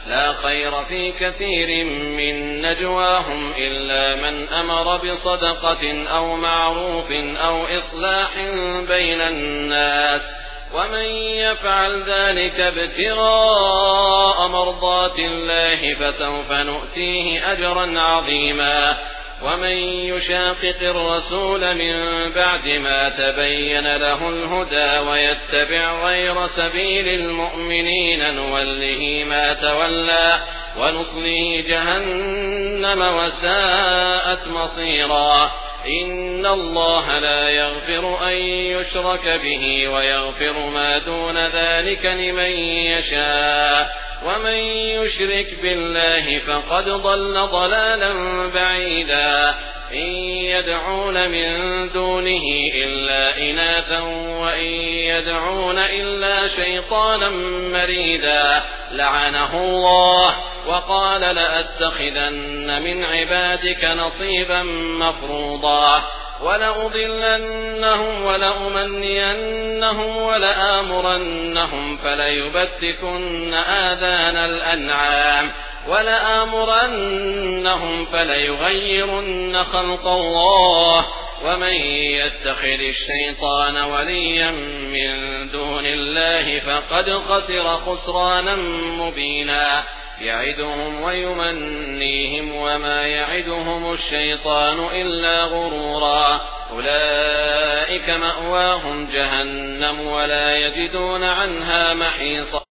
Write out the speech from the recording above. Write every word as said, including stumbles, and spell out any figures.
لا خير في كثير من نجواهم إلا من أمر بصدقة أو معروف أو إصلاح بين الناس ومن يفعل ذلك ابتغاء مرضات الله فسوف نؤتيه أجرا عظيما ومن يشاقق الرسول من بعد ما تبين له الهدى ويتبع غير سبيل المؤمنين نوله ما تولى ونصله جهنم وساءت مصيرا إن الله لا يغفر أن يشرك به ويغفر ما دون ذلك لمن يشاء ومن يشرك بالله فقد ضل ضلالا بعيدا إن يدعون من دونه إلا إناثا وإن يدعون إلا شيطانا مريدا لعنه الله وقال لأتخذن من عبادك نصيبا مفروضا ولأضلنهم ولأمنينهم ولآمرنهم فليبتكن آذان الأنعام ولآمرنهم فليغيرن خلق الله ومن يتخذ الشيطان وليا من دون الله فقد خسر خسرانا مبينا يعدهم ويمنيهم وما يعدهم الشيطان إلا غرورا أولئك مأواهم جهنم ولا يجدون عنها محيصا.